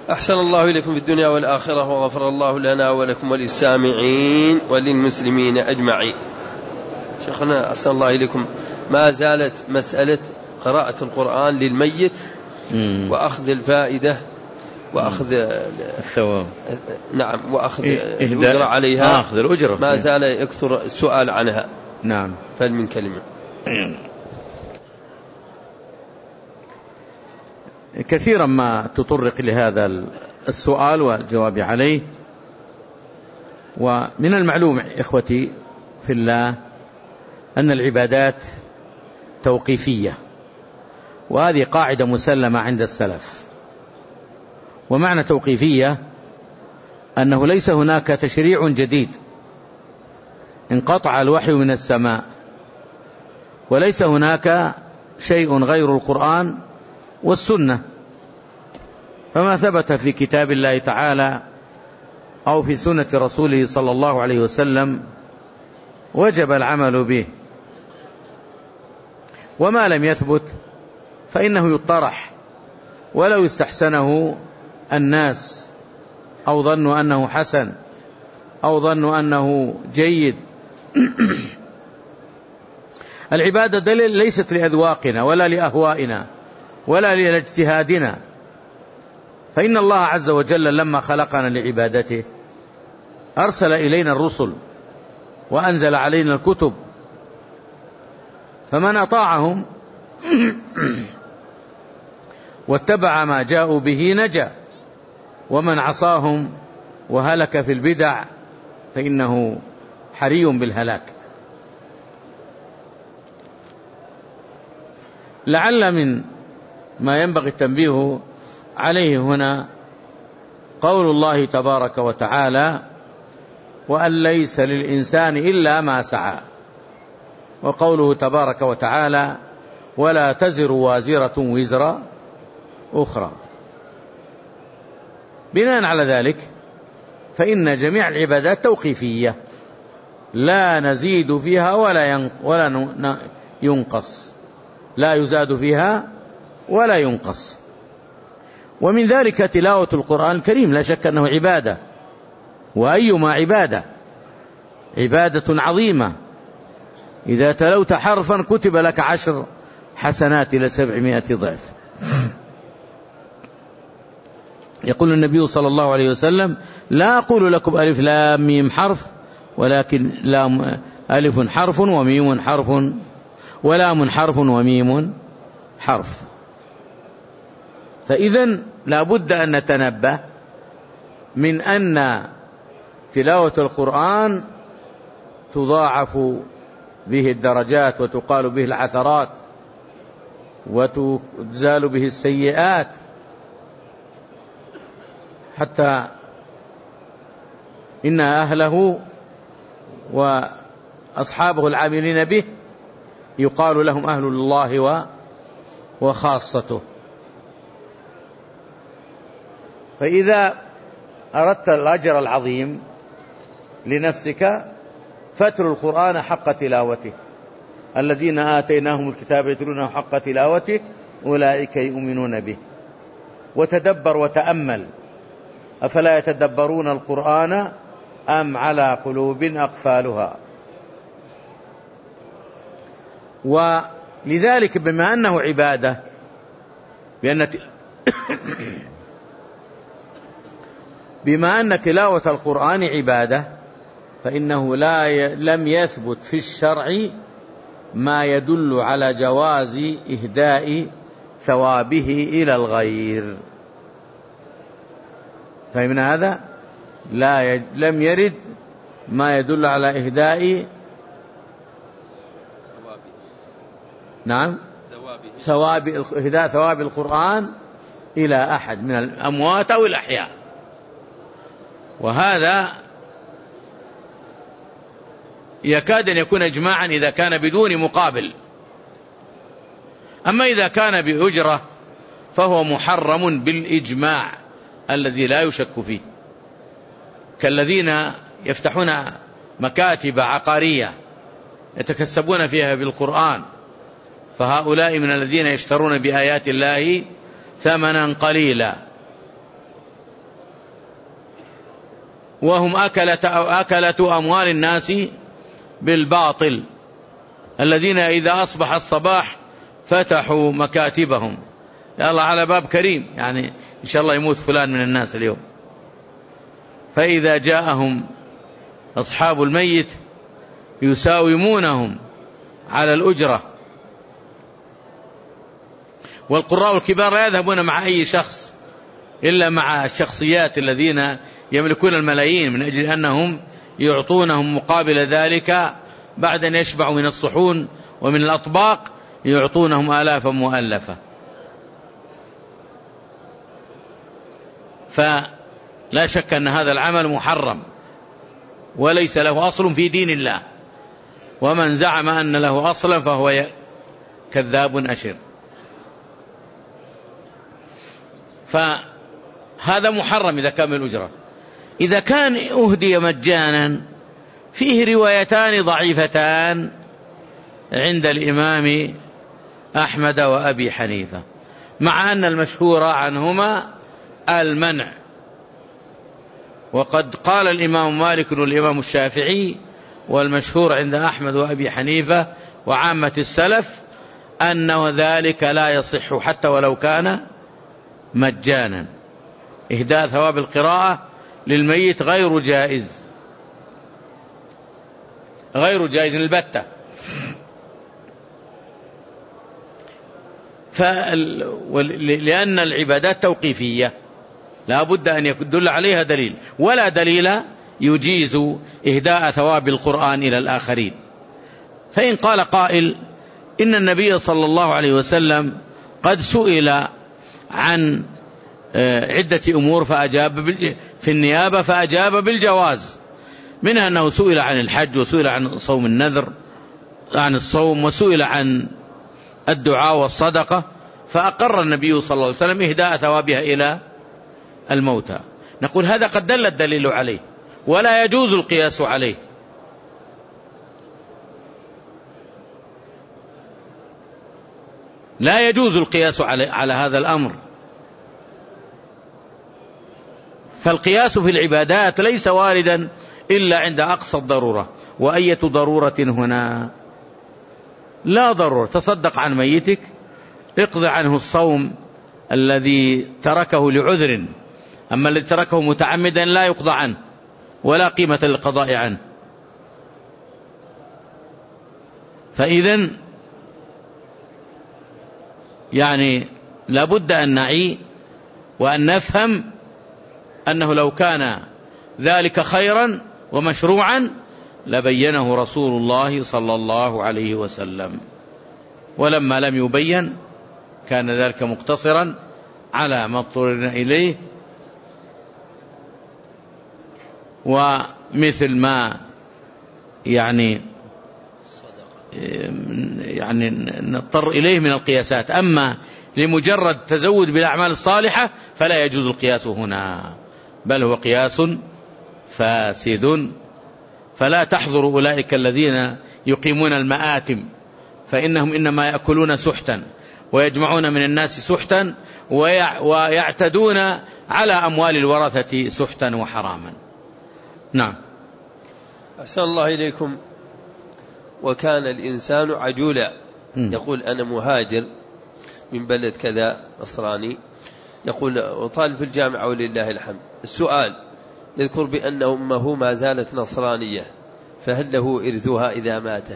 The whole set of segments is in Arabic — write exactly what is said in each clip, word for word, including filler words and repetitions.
أحسن الله إليكم في الدنيا والآخرة، وغفر الله لنا ولكم وللسامعين وللمسلمين أجمعين. شيخنا أحسن الله إليكم، ما زالت مسألة قراءة القرآن للميت مم. وأخذ الفائدة وأخذ الثواب، نعم، وأخذ الأجرة عليها، أخذ الأجرة، ما زال يكثر السؤال عنها. نعم. فمن كلمة كثيرا ما تطرق لهذا السؤال والجواب عليه. ومن المعلوم إخوتي في الله أن العبادات توقيفية، وهذه قاعدة مسلمة عند السلف. ومعنى توقيفية أنه ليس هناك تشريع جديد، انقطع الوحي من السماء، وليس هناك شيء غير القرآن والسنة، فما ثبت في كتاب الله تعالى أو في سنة رسوله صلى الله عليه وسلم وجب العمل به، وما لم يثبت فإنه يطرح ولو استحسنه الناس أو ظنوا أنه حسن أو ظنوا أنه جيد. العبادة دليل ليست لأذواقنا ولا لأهوائنا ولا لاجتهادنا، فإن الله عز وجل لما خلقنا لعبادته أرسل إلينا الرسل وأنزل علينا الكتب، فمن أطاعهم واتبع ما جاءوا به نجا، ومن عصاهم وهلك في البدع فإنه حري بالهلاك. لعل من ما ينبغي التنبيه عليه هنا قول الله تبارك وتعالى: وأن ليس للإنسان إلا ما سعى، وقوله تبارك وتعالى: ولا تزر وازرة وزر أخرى. بناء على ذلك فإن جميع العبادات توقيفية، لا نزيد فيها ولا ينقص، لا يزاد فيها ولا ينقص. ومن ذلك تلاوة القرآن الكريم، لا شك أنه عبادة، وأيما عبادة، عبادة عظيمة. إذا تلوت حرفا كتب لك عشر حسنات إلى سبعمائة ضعف. يقول النبي صلى الله عليه وسلم: لا أقول لكم ألف لام ميم حرف، ولكن لام ألف حرف وميم حرف ولام حرف وميم حرف. فإذن لا بد أن نتنبه من أن تلاوة القرآن تضاعف به الدرجات وتقال به العثرات وتزال به السيئات، حتى إن أهله وأصحابه العاملين به يقال لهم أهل الله وخاصته. فإذا أردت الأجر العظيم لنفسك فاتل القرآن حق تلاوته، الذين آتيناهم الكتاب يتلونه حق تلاوته أولئك يؤمنون به. وتدبر وتأمل، أفلا يتدبرون القرآن أم على قلوب أقفالها. ولذلك بما أنه عبادة، بأن بما أن تلاوة القرآن عبادة، فإنه لا ي... لم يثبت في الشرع ما يدل على جواز إهداء ثوابه إلى الغير. فهمنا هذا؟ لا ي... لم يرد ما يدل على إهداء نعم ثواب إهداء ثواب القرآن إلى أحد من الأموات أو الأحياء. وهذا يكاد أن يكون إجماعا إذا كان بدون مقابل. أما إذا كان بأجرة فهو محرم بالإجماع الذي لا يشك فيه، كالذين يفتحون مكاتب عقارية يتكسبون فيها بالقرآن، فهؤلاء من الذين يشترون بآيات الله ثمنا قليلا وهم أكلة, أو أكلة أموال الناس بالباطل، الذين إذا أصبح الصباح فتحوا مكاتبهم، يا الله على باب كريم، يعني إن شاء الله يموت فلان من الناس اليوم، فإذا جاءهم أصحاب الميت يساومونهم على الأجرة. والقراء الكبار لا يذهبون مع أي شخص إلا مع الشخصيات الذين يملكون الملايين، من أجل أنهم يعطونهم مقابل ذلك بعد أن يشبعوا من الصحون ومن الأطباق يعطونهم آلافا مؤلفة. فلا شك أن هذا العمل محرم وليس له أصل في دين الله، ومن زعم أن له أصلا فهو كذاب أشر. فهذا محرم إذا كان بالأجرة. إذا كان أهدي مجانا فيه روايتان ضعيفتان عند الإمام أحمد وأبي حنيفة، مع أن المشهور عنهما المنع. وقد قال الإمام مالك والإمام الشافعي والمشهور عند أحمد وأبي حنيفة وعامة السلف أنه ذلك لا يصح حتى ولو كان مجانا. إهداء ثواب القراءة للميت غير جائز، غير جائز البتة. لأن العبادات توقيفية لا بد أن يدل عليها دليل، ولا دليل يجيز إهداء ثواب القرآن إلى الآخرين. فإن قال قائل إن النبي صلى الله عليه وسلم قد سئل عن عدة أمور فأجاب في النيابة فأجاب بالجواز، منها أنه سئل عن الحج، وسئل عن صوم النذر، عن الصوم، وسئل عن الدعاء والصدقة، فأقر النبي صلى الله عليه وسلم إهداء ثوابها إلى الموتى. نقول هذا قد دل الدليل عليه ولا يجوز القياس عليه. لا يجوز القياس على, على هذا الأمر. فالقياس في العبادات ليس واردا إلا عند أقصى الضرورة. وأية ضرورة هنا؟ لا ضرورة. تصدق عن ميتك، اقضي عنه الصوم الذي تركه لعذر، أما الذي تركه متعمدا لا يقضى عنه ولا قيمة للقضاء عنه. فإذن يعني لابد أن نعي وأن نفهم أنه لو كان ذلك خيرا ومشروعا لبينه رسول الله صلى الله عليه وسلم، ولما لم يبين كان ذلك مقتصرا على ما اضطررنا إليه. ومثل ما يعني يعني نضطر إليه من القياسات. أما لمجرد تزود بالأعمال الصالحة فلا يجوز القياس هنا، بل هو قياس فاسد. فلا تحضر أولئك الذين يقيمون المآتم، فإنهم إنما يأكلون سحتا ويجمعون من الناس سحتا ويعتدون على أموال الورثة سحتا وحراما. نعم. أحسن الله إليكم. وكان الإنسان عجولا، يقول أنا مهاجر من بلد كذا نصراني، يقول وطالب في الجامعة ولله الحمد. السؤال يذكر بأن أمه ما زالت نصرانية، فهل له إرثها إذا ماتت؟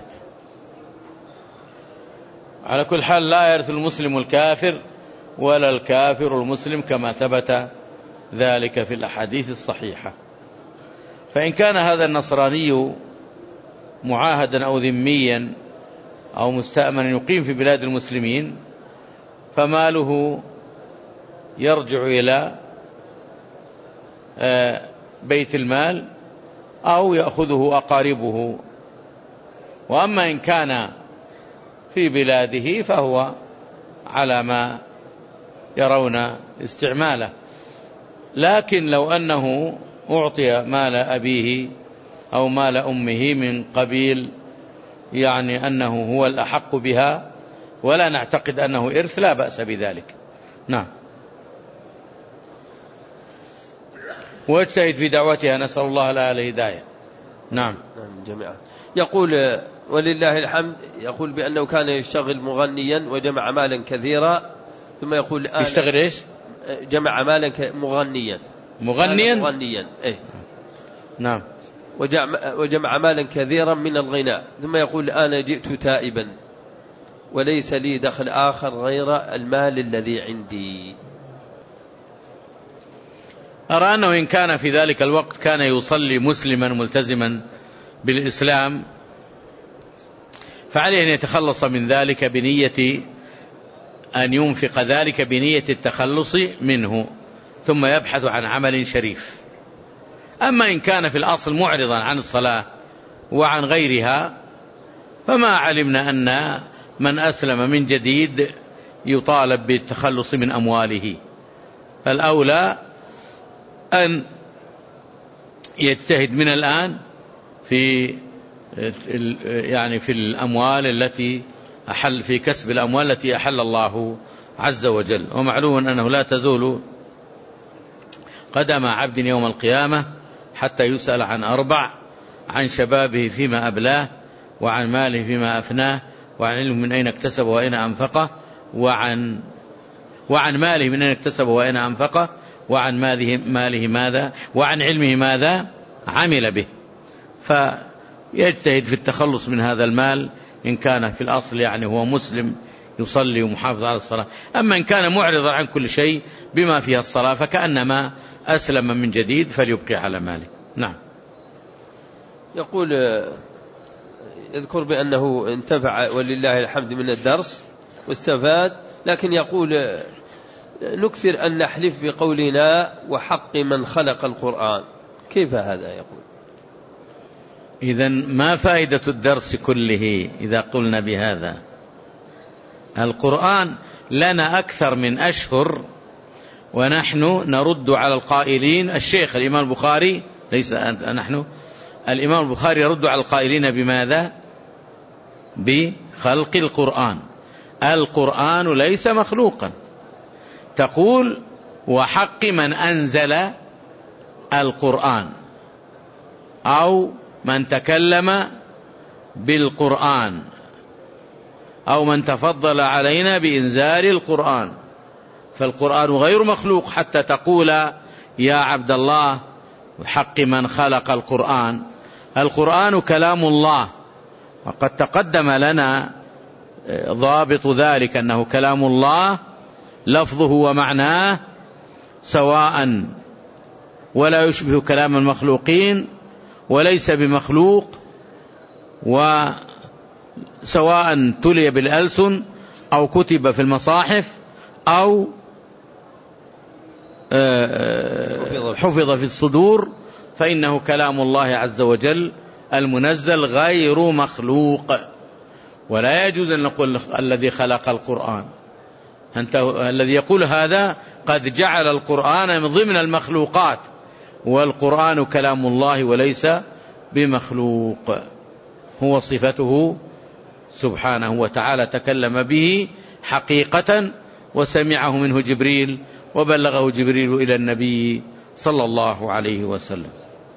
على كل حال لا يرث المسلم الكافر ولا الكافر المسلم، كما ثبت ذلك في الأحاديث الصحيحة. فإن كان هذا النصراني معاهدا أو ذميا أو مستأمنا يقيم في بلاد المسلمين فماله يرجع إلى بيت المال أو يأخذه أقاربه. وأما إن كان في بلاده فهو على ما يرون استعماله. لكن لو أنه أعطي مال أبيه أو مال أمه من قبيل يعني أنه هو الأحق بها ولا نعتقد أنه إرث، لا بأس بذلك. نعم. واجتهد في دعوتها، نسأل الله لها الهداية. نعم. نعم جميعا. يقول ولله الحمد، يقول بأنه كان يشتغل مغنيا وجمع مالا كثيرا، ثم يقول الآن يشتغل إيش؟ جمع مالا مغنيا مغنيا مغنيا إيه؟ نعم. وجمع مالا كثيرا من الغناء، ثم يقول أنا جئت تائبا وليس لي دخل آخر غير المال الذي عندي. أرى أنه إن كان في ذلك الوقت كان يصلي مسلما ملتزما بالإسلام، فعليه أن يتخلص من ذلك بنية أن ينفق ذلك بنية التخلص منه، ثم يبحث عن عمل شريف. أما إن كان في الأصل معرضا عن الصلاة وعن غيرها، فما علمنا أن من أسلم من جديد يطالب بالتخلص من أمواله. فالأولى أن يجتهد من الآن في يعني في الأموال التي أحل في كسب الأموال التي أحل الله عز وجل. ومعلوم أنه لا تزول قدم عبد يوم القيامة حتى يسأل عن أربع: عن شبابه فيما أبلاه، وعن ماله فيما أفناه، وعن علمه من أين اكتسبه وأين أنفقه، وعن وعن ماله من أين اكتسبه وأين أنفقه، وعن ماله ماله ماذا وعن علمه ماذا عمل به. فيجتهد في التخلص من هذا المال إن كان في الأصل يعني هو مسلم يصلي ومحافظ على الصلاة. أما إن كان معرضا عن كل شيء بما فيها الصلاة فكأنما أسلم من جديد فليبقي على ماله. نعم. يقول يذكر بأنه انتفع ولله الحمد من الدرس واستفاد، لكن يقول نكثر أن نحلف بقولنا وحق من خلق القرآن، كيف هذا؟ يقول إذن ما فائدة الدرس كله إذا قلنا بهذا؟ القرآن لنا أكثر من أشهر ونحن نرد على القائلين. الشيخ الإمام البخاري ليس نحن الإمام البخاري يرد على القائلين بماذا؟ بخلق القرآن. القرآن ليس مخلوقا. تقول وحق من أنزل القرآن أو من تكلم بالقرآن أو من تفضل علينا بإنزال القرآن، فالقرآن غير مخلوق حتى تقول يا عبد الله حق من خلق القرآن. القرآن كلام الله، وقد تقدم لنا ضابط ذلك أنه كلام الله لفظه ومعناه سواء، ولا يشبه كلام المخلوقين وليس بمخلوق، وسواء تلي بالألسن أو كتب في المصاحف أو حفظ في الصدور، فإنه كلام الله عز وجل المنزل غير مخلوق. ولا يجوز أن نقول الذي خلق القرآن. أنت الذي يقول هذا قد جعل القرآن من ضمن المخلوقات، والقرآن كلام الله وليس بمخلوق، هو صفته سبحانه وتعالى، تكلم به حقيقة وسمعه منه جبريل وبلغه جبريل إلى النبي صلى الله عليه وسلم.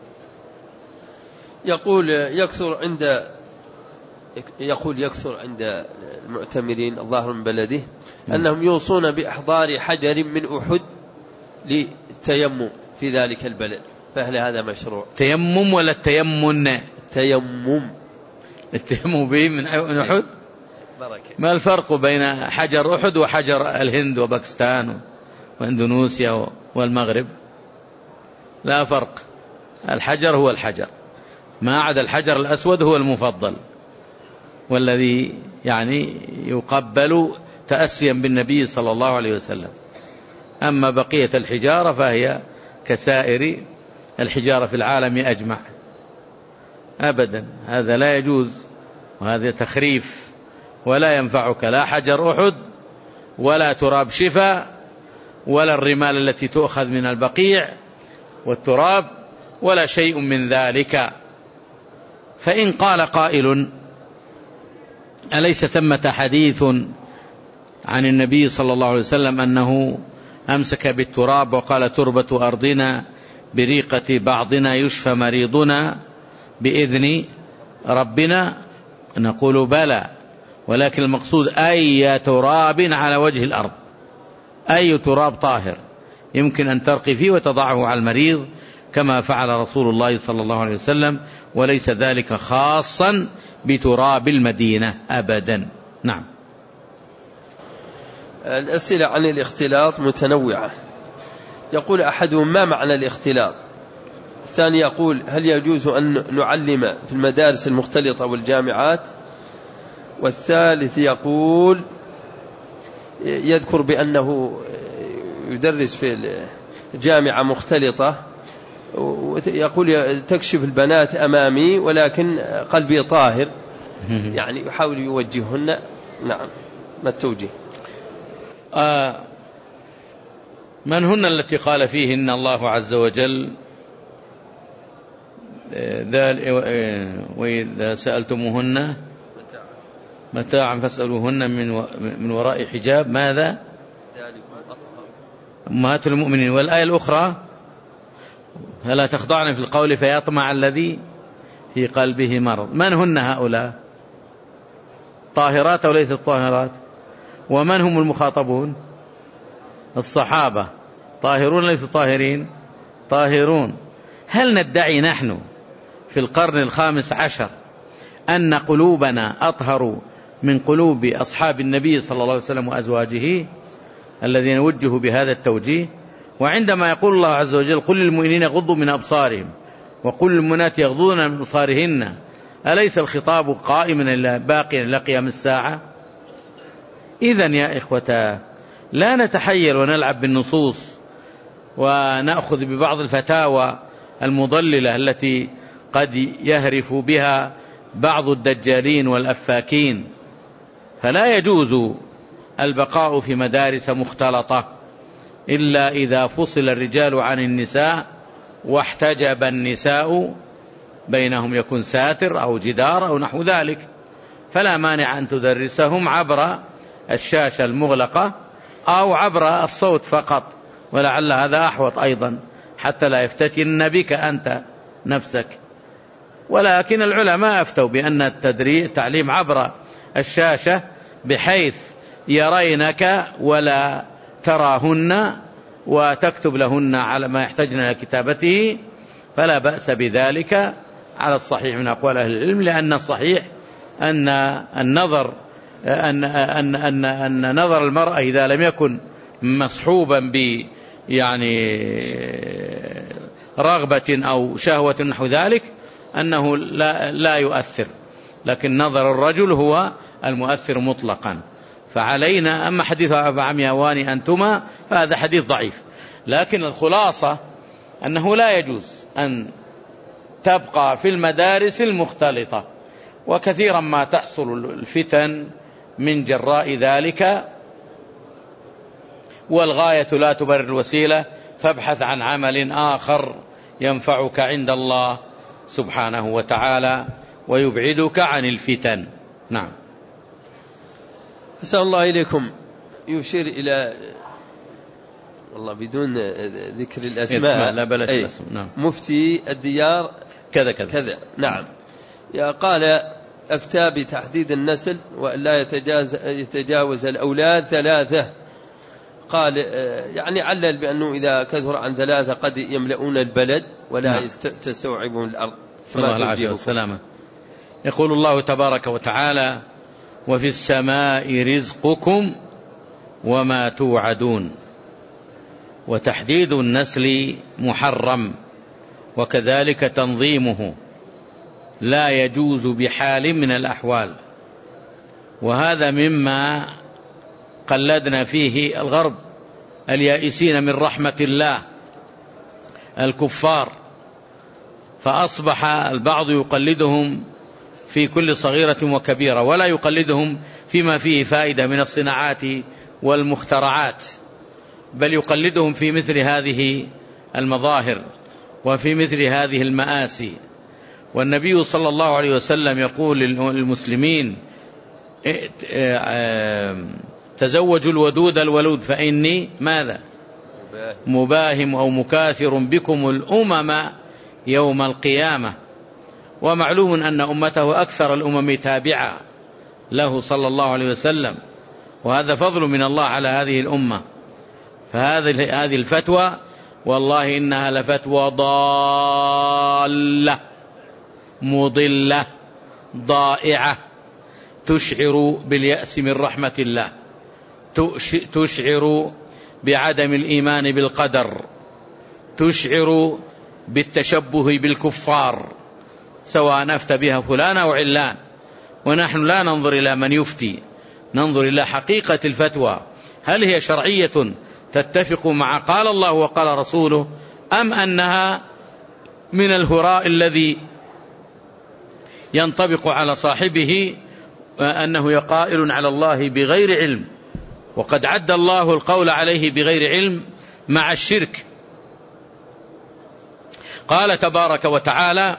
يقول يكثر عند يقول يكثر عند المعتمرين الظاهر من بلده أنهم يوصون بإحضار حجر من أحد للتيمم في ذلك البلد، فهل هذا مشروع؟ تيمم ولا التيمن؟ التيمم. التيمم به من أحد؟ بركة. ما الفرق بين حجر أحد وحجر الهند وباكستان واندونيسيا والمغرب؟ لا فرق. الحجر هو الحجر، ما عدا الحجر الأسود هو المفضل والذي يعني يقبل تأسيا بالنبي صلى الله عليه وسلم. أما بقية الحجارة فهي كسائر الحجارة في العالم أجمع. أبدا هذا لا يجوز، وهذا تخريف، ولا ينفعك لا حجر أحد ولا تراب شفا ولا الرمال التي تؤخذ من البقيع والتراب ولا شيء من ذلك. فإن قال قائل أليس ثمة حديث عن النبي صلى الله عليه وسلم أنه أمسك بالتراب وقال تربة أرضنا بريقة بعضنا يشفى مريضنا بإذن ربنا، نقول بلى، ولكن المقصود أي تراب على وجه الأرض، أي تراب طاهر يمكن أن ترقي فيه وتضعه على المريض كما فعل رسول الله صلى الله عليه وسلم، وليس ذلك خاصا بتراب المدينة أبدا. نعم. الأسئلة عن الاختلاط متنوعة. يقول أحدهم: ما معنى الاختلاط؟ الثاني يقول: هل يجوز أن نعلم في المدارس المختلطة والجامعات؟ والثالث يقول يذكر بأنه يدرس في جامعة مختلطة، ويقول تكشف البنات أمامي ولكن قلبي طاهر، يعني يحاول يوجههن. نعم، ما التوجيه؟ آه من هن التي قال فيهن الله عز وجل وإذا سألتموهن متاعا فاسألوهن من من وراء حجاب؟ ماذا؟ أمهات المؤمنين. والآية الأخرى: فلا تخضعن في القول فيطمع الذي في قلبه مرض. من هن هؤلاء؟ طاهرات أو ليست طاهرات؟ ومن هم المخاطبون؟ الصحابة. طاهرون ليسوا طاهرين؟ طاهرون. هل ندعي نحن في القرن الخامس عشر أن قلوبنا أطهر من قلوب أصحاب النبي صلى الله عليه وسلم وأزواجه الذين وجهوا بهذا التوجيه؟ وعندما يقول الله عز وجل: قل للمؤمنين يغضوا من أبصارهم وقل للمؤمنات يغضون من أبصارهن، أليس الخطاب قائما إلا باقيا إلى قيام الساعة؟ إذن يا إخوة، لا نتحير ونلعب بالنصوص ونأخذ ببعض الفتاوى المضللة التي قد يهرف بها بعض الدجالين والأفاكين. فلا يجوز البقاء في مدارس مختلطة إلا إذا فصل الرجال عن النساء واحتجب النساء بينهم، يكون ساتر أو جدار أو نحو ذلك، فلا مانع أن تدرسهم عبر الشاشة المغلقة أو عبر الصوت فقط، ولعل هذا أحوط أيضا حتى لا يفتتن بك أنت نفسك. ولكن العلماء أفتوا بأن التعليم عبر الشاشة بحيث يرينك ولا تراهن وتكتب لهن على ما يحتاجن إلى كتابته، فلا بأس بذلك على الصحيح من أقوال أهل العلم، لأن الصحيح أن النظر أن أن أن أن نظر المرأة إذا لم يكن مصحوبا ب يعني رغبة أو شهوة نحو ذلك أنه لا لا يؤثر، لكن نظر الرجل هو المؤثر مطلقا. فعلينا، أما حديث عمياوان أنتما فهذا حديث ضعيف، لكن الخلاصة أنه لا يجوز أن تبقى في المدارس المختلطة، وكثيرا ما تحصل الفتن من جراء ذلك، والغاية لا تبرر الوسيلة، فابحث عن عمل آخر ينفعك عند الله سبحانه وتعالى ويبعدك عن الفتن. نعم. أسأل الله إليكم يشير إلى، والله بدون ذكر الأسماء، لا بلاش الأسماء. نعم. مفتي الديار كذا كذا كذا. نعم. يا قال أفتى بتحديد النسل وأن لا يتجاوز, يتجاوز الأولاد ثلاثة. قال يعني علل بأنه إذا كثر عن ثلاثة قد يملؤون البلد ولا نعم. تستوعبون الأرض. الله العافية والسلامة. يقول الله تبارك وتعالى: وفي السماء رزقكم وما توعدون. وتحديد النسل محرم، وكذلك تنظيمه لا يجوز بحال من الأحوال، وهذا مما قلدنا فيه الغرب اليائسين من رحمة الله الكفار، فأصبح البعض يقلدهم في كل صغيرة وكبيرة، ولا يقلدهم فيما فيه فائدة من الصناعات والمخترعات، بل يقلدهم في مثل هذه المظاهر وفي مثل هذه المآسي. والنبي صلى الله عليه وسلم يقول للمسلمين: تزوجوا الودود الولود فإني ماذا مباهم أو مكاثر بكم الأمم يوم القيامة. ومعلوم أن أمته أكثر الأمم تابعة له صلى الله عليه وسلم، وهذا فضل من الله على هذه الأمة. فهذه هذه الفتوى والله إنها لفتوى ضالة مضلة ضائعة، تشعر باليأس من رحمة الله، تشعر بعدم الإيمان بالقدر، تشعر بالتشبه بالكفار، سواء أفتى بها فلان أو علان. ونحن لا ننظر إلى من يفتي، ننظر إلى حقيقة الفتوى، هل هي شرعية تتفق مع قال الله وقال رسوله، أم أنها من الهراء الذي ينطبق على صاحبه أنه قائل على الله بغير علم، وقد عد الله القول عليه بغير علم مع الشرك. قال تبارك وتعالى: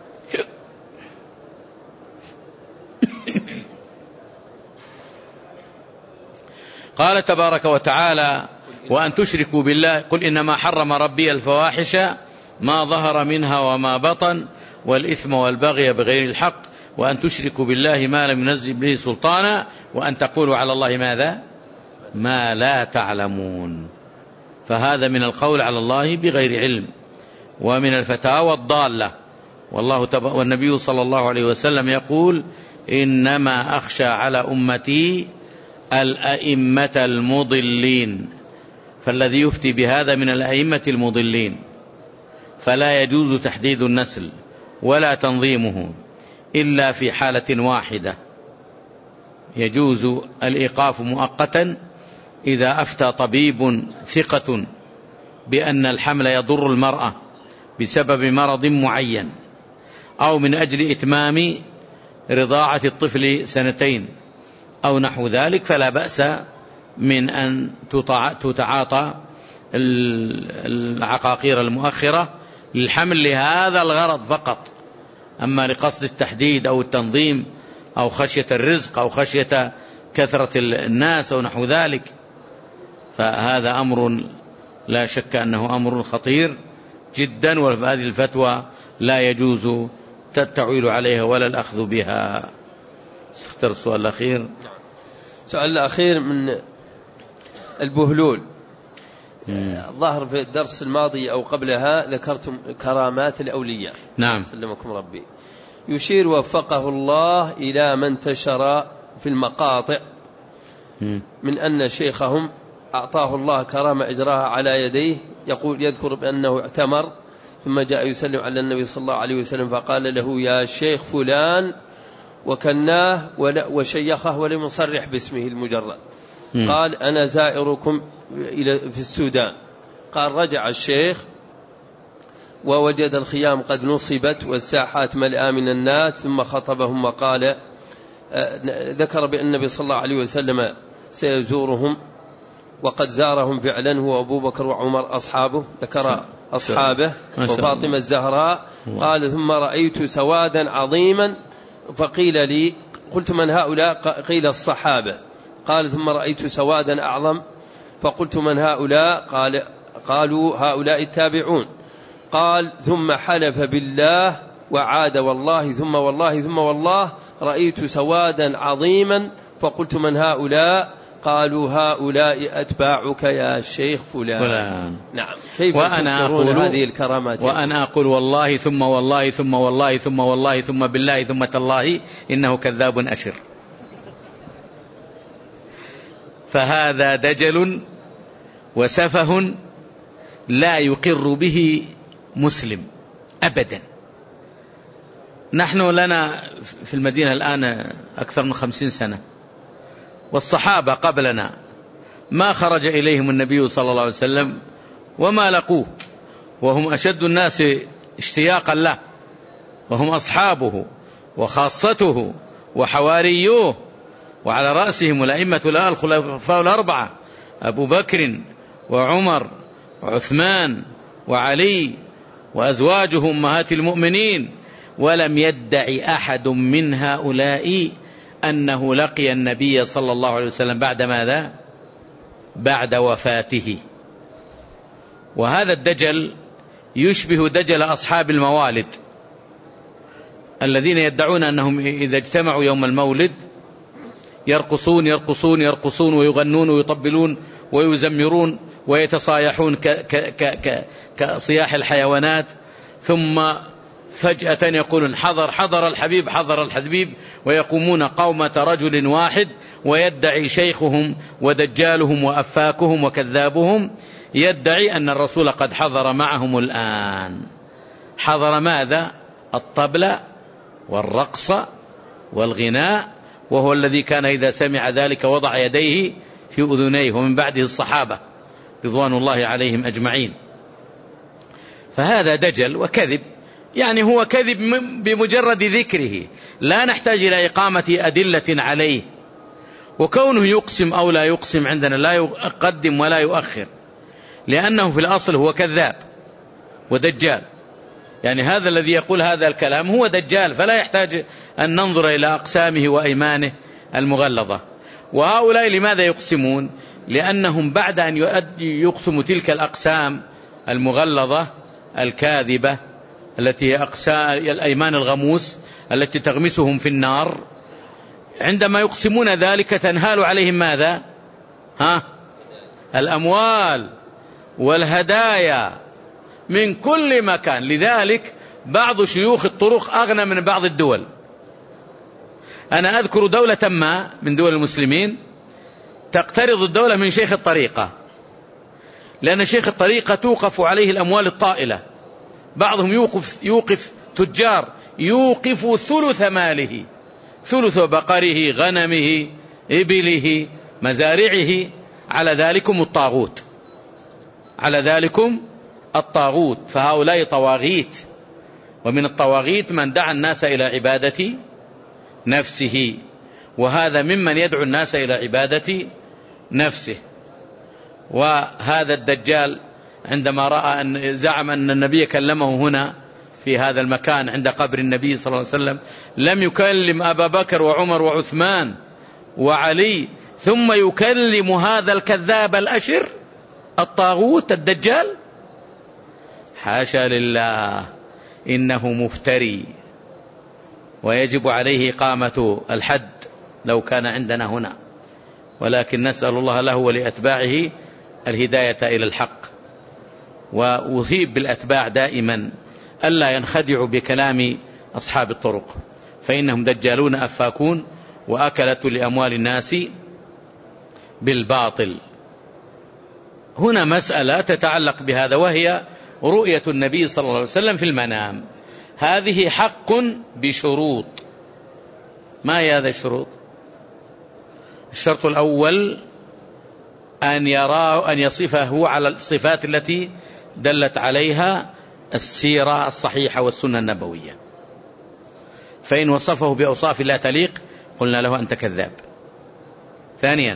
قال تبارك وتعالى: وأن تشركوا بالله، قل إنما حرم ربي الفواحش ما ظهر منها وما بطن والإثم والبغي بغير الحق وأن تشركوا بالله ما لم ينزل به سلطانا وأن تقولوا على الله ماذا؟ ما لا تعلمون. فهذا من القول على الله بغير علم ومن الفتاوى الضالة. والله تب... والنبي صلى الله عليه وسلم يقول: إنما أخشى على أمتي الأئمة المضلين. فالذي يفتي بهذا من الأئمة المضلين، فلا يجوز تحديد النسل ولا تنظيمه إلا في حالة واحدة، يجوز الإيقاف مؤقتا إذا أفتى طبيب ثقة بأن الحمل يضر المرأة بسبب مرض معين أو من أجل إتمام رضاعة الطفل سنتين أو نحو ذلك، فلا بأس من أن تتعاطى العقاقير المؤخرة للحمل لهذا الغرض فقط. أما لقصد التحديد أو التنظيم أو خشية الرزق أو خشية كثرة الناس أو نحو ذلك، فهذا أمر لا شك أنه أمر خطير جدا، وهذه الفتوى لا يجوز التعويل عليها ولا الأخذ بها. اختر السؤال الأخير. السؤال الأخير من البهلول. ظهر في الدرس الماضي أو قبلها ذكرتم كرامات الأولياء. نعم. سلمكم ربي. يشير وفقه الله إلى من انتشر في المقاطع من أن شيخهم أعطاه الله كرامة إجراها على يديه، يقول يذكر بأنه اعتمر ثم جاء يسلم على النبي صلى الله عليه وسلم فقال له: يا شيخ فلان، وكناه وشيخه ولم يصرح باسمه المجرد. م. قال: أنا زائركم في السودان. قال: رجع الشيخ ووجد الخيام قد نصبت والساحات ملآ من الناس، ثم خطبهم وقال، ذكر بأن النبي صلى الله عليه وسلم سيزورهم، وقد زارهم فعلا هو أبو بكر وعمر أصحابه، ذكر أصحابه وفاطمة الزهراء. قال: ثم رأيت سوادا عظيما فقيل لي، قلت: من هؤلاء؟ قيل: الصحابة. قال: ثم رأيت سوادا أعظم فقلت: من هؤلاء؟ قال قالوا: هؤلاء التابعون. قال: ثم حلف بالله وعاد: والله ثم والله ثم والله رأيت سوادا عظيما فقلت: من هؤلاء؟ قالوا: هؤلاء أتباعك يا شيخ فلان. فلان. نعم. كيف وأنا أقول هذه الكرامات؟ وأنا أقول: والله ثم والله ثم والله ثم والله ثم بالله ثم تالله إنه كذاب أشر. فهذا دجل وسفه لا يقر به مسلم أبدا. نحن لنا في المدينة الآن أكثر من خمسين سنة، والصحابة قبلنا ما خرج إليهم النبي صلى الله عليه وسلم وما لقوه، وهم أشد الناس اشتياقا له، وهم أصحابه وخاصته وحواريوه، وعلى رأسهم الأئمة الخلفاء الأربعة: أبو بكر وعمر وعثمان وعلي وأزواجهم أمهات المؤمنين. ولم يدعي أحد من هؤلاء أنه لقي النبي صلى الله عليه وسلم بعد ماذا؟ بعد وفاته. وهذا الدجل يشبه دجل أصحاب الموالد الذين يدعون أنهم إذا اجتمعوا يوم المولد يرقصون يرقصون يرقصون ويغنون ويطبلون ويزمرون ويتصايحون كصياح الحيوانات، ثم فجأة يقولون حضر حضر الحبيب حضر الحبيب، ويقومون قومة رجل واحد، ويدعي شيخهم ودجالهم وأفاكهم وكذابهم يدعي أن الرسول قد حضر معهم الآن. حضر ماذا؟ الطبل والرقص والغناء، وهو الذي كان إذا سمع ذلك وضع يديه في أذنيه، ومن بعده الصحابة رضوان الله عليهم أجمعين. فهذا دجل وكذب، يعني هو كذب بمجرد ذكره، لا نحتاج إلى إقامة أدلة عليه. وكونه يقسم أو لا يقسم عندنا لا يقدم ولا يؤخر، لأنه في الأصل هو كذاب ودجال. يعني هذا الذي يقول هذا الكلام هو دجال، فلا يحتاج أن ننظر إلى أقسامه وأيمانه المغلظة. وهؤلاء لماذا يقسمون؟ لأنهم بعد أن يقسموا تلك الأقسام المغلظة الكاذبة التي هي أقسام الأيمان الغموس التي تغمسهم في النار، عندما يقسمون ذلك تنهال عليهم ماذا؟ ها؟ الأموال والهدايا من كل مكان. لذلك بعض شيوخ الطرق أغنى من بعض الدول. أنا أذكر دولة ما من دول المسلمين تقترض الدولة من شيخ الطريقة، لأن شيخ الطريقة توقف عليه الأموال الطائلة. بعضهم يوقف, يوقف تجار يوقف ثلث ماله، ثلث بقره غنمه إبله مزارعه، على ذلكم الطاغوت، على ذلكم الطاغوت. فهؤلاء طواغيت، ومن الطواغيت من دعا الناس إلى عبادة نفسه، وهذا ممن يدعو الناس إلى عبادة نفسه. وهذا الدجال عندما رأى أن زعم أن النبي كلمه هنا في هذا المكان عند قبر النبي صلى الله عليه وسلم، لم يكلم أبا بكر وعمر وعثمان وعلي، ثم يكلم هذا الكذاب الأشر الطاغوت الدجال؟ حاشا لله، إنه مفتري، ويجب عليه إقامة الحد لو كان عندنا هنا. ولكن نسأل الله له ولأتباعه الهداية إلى الحق، وأثيب بالأتباع دائما ألا ينخدعوا بكلام أصحاب الطرق، فإنهم دجالون أفاكون وأكلة لأموال الناس بالباطل. هنا مسألة تتعلق بهذا، وهي رؤية النبي صلى الله عليه وسلم في المنام. هذه حق بشروط. ما هي هذا الشروط؟ الشرط الأول أن يراه، أن يصفه على الصفات التي دلت عليها السيرة الصحيحة والسنة النبوية، فإن وصفه بأوصاف لا تليق قلنا له أنت كذاب. ثانيا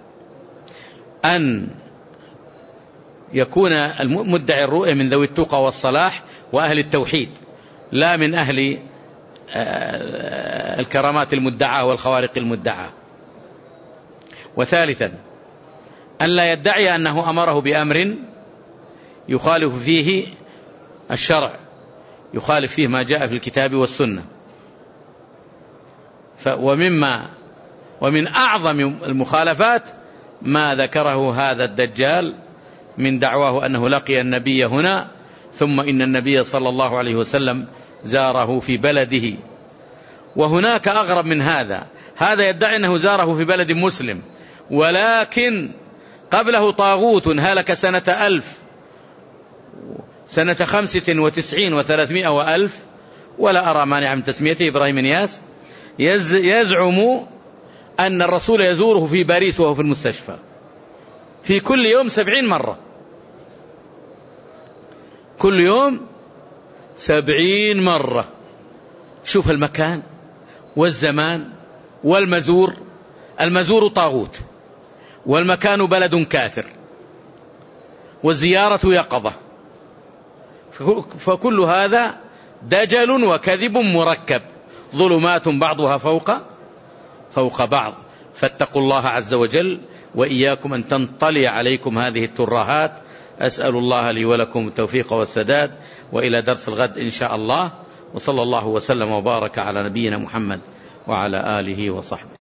أن يكون المدعي الرؤية من ذوي التقى والصلاح وأهل التوحيد، لا من أهل الكرامات المدعاة والخوارق المدعاة. وثالثا أن لا يدعي أنه أمره بأمر يخالف فيه الشرع، يخالف فيه ما جاء في الكتاب والسنة. ومما ومن أعظم المخالفات ما ذكره هذا الدجال من دعواه أنه لقي النبي هنا، ثم إن النبي صلى الله عليه وسلم زاره في بلده. وهناك أغرب من هذا، هذا يدعي أنه زاره في بلد مسلم، ولكن قبله طاغوت هلك سنة ألف سنة خمسة وتسعين وثلاثمائة وألف، ولا أرى مانع من تسميته إبراهيم نياس، يزعم أن الرسول يزوره في باريس وهو في المستشفى في كل يوم سبعين مرة، كل يوم سبعين مرة. شوف المكان والزمان والمزور، المزور طاغوت، والمكان بلد كافر، والزيارة يقظة، فكل هذا دجل وكذب مركب، ظلمات بعضها فوق فوق بعض. فاتقوا الله عز وجل، وإياكم أن تنطلي عليكم هذه الترهات أسأل الله لي ولكم التوفيق والسداد، وإلى درس الغد إن شاء الله، وصلى الله وسلم وبارك على نبينا محمد وعلى آله وصحبه.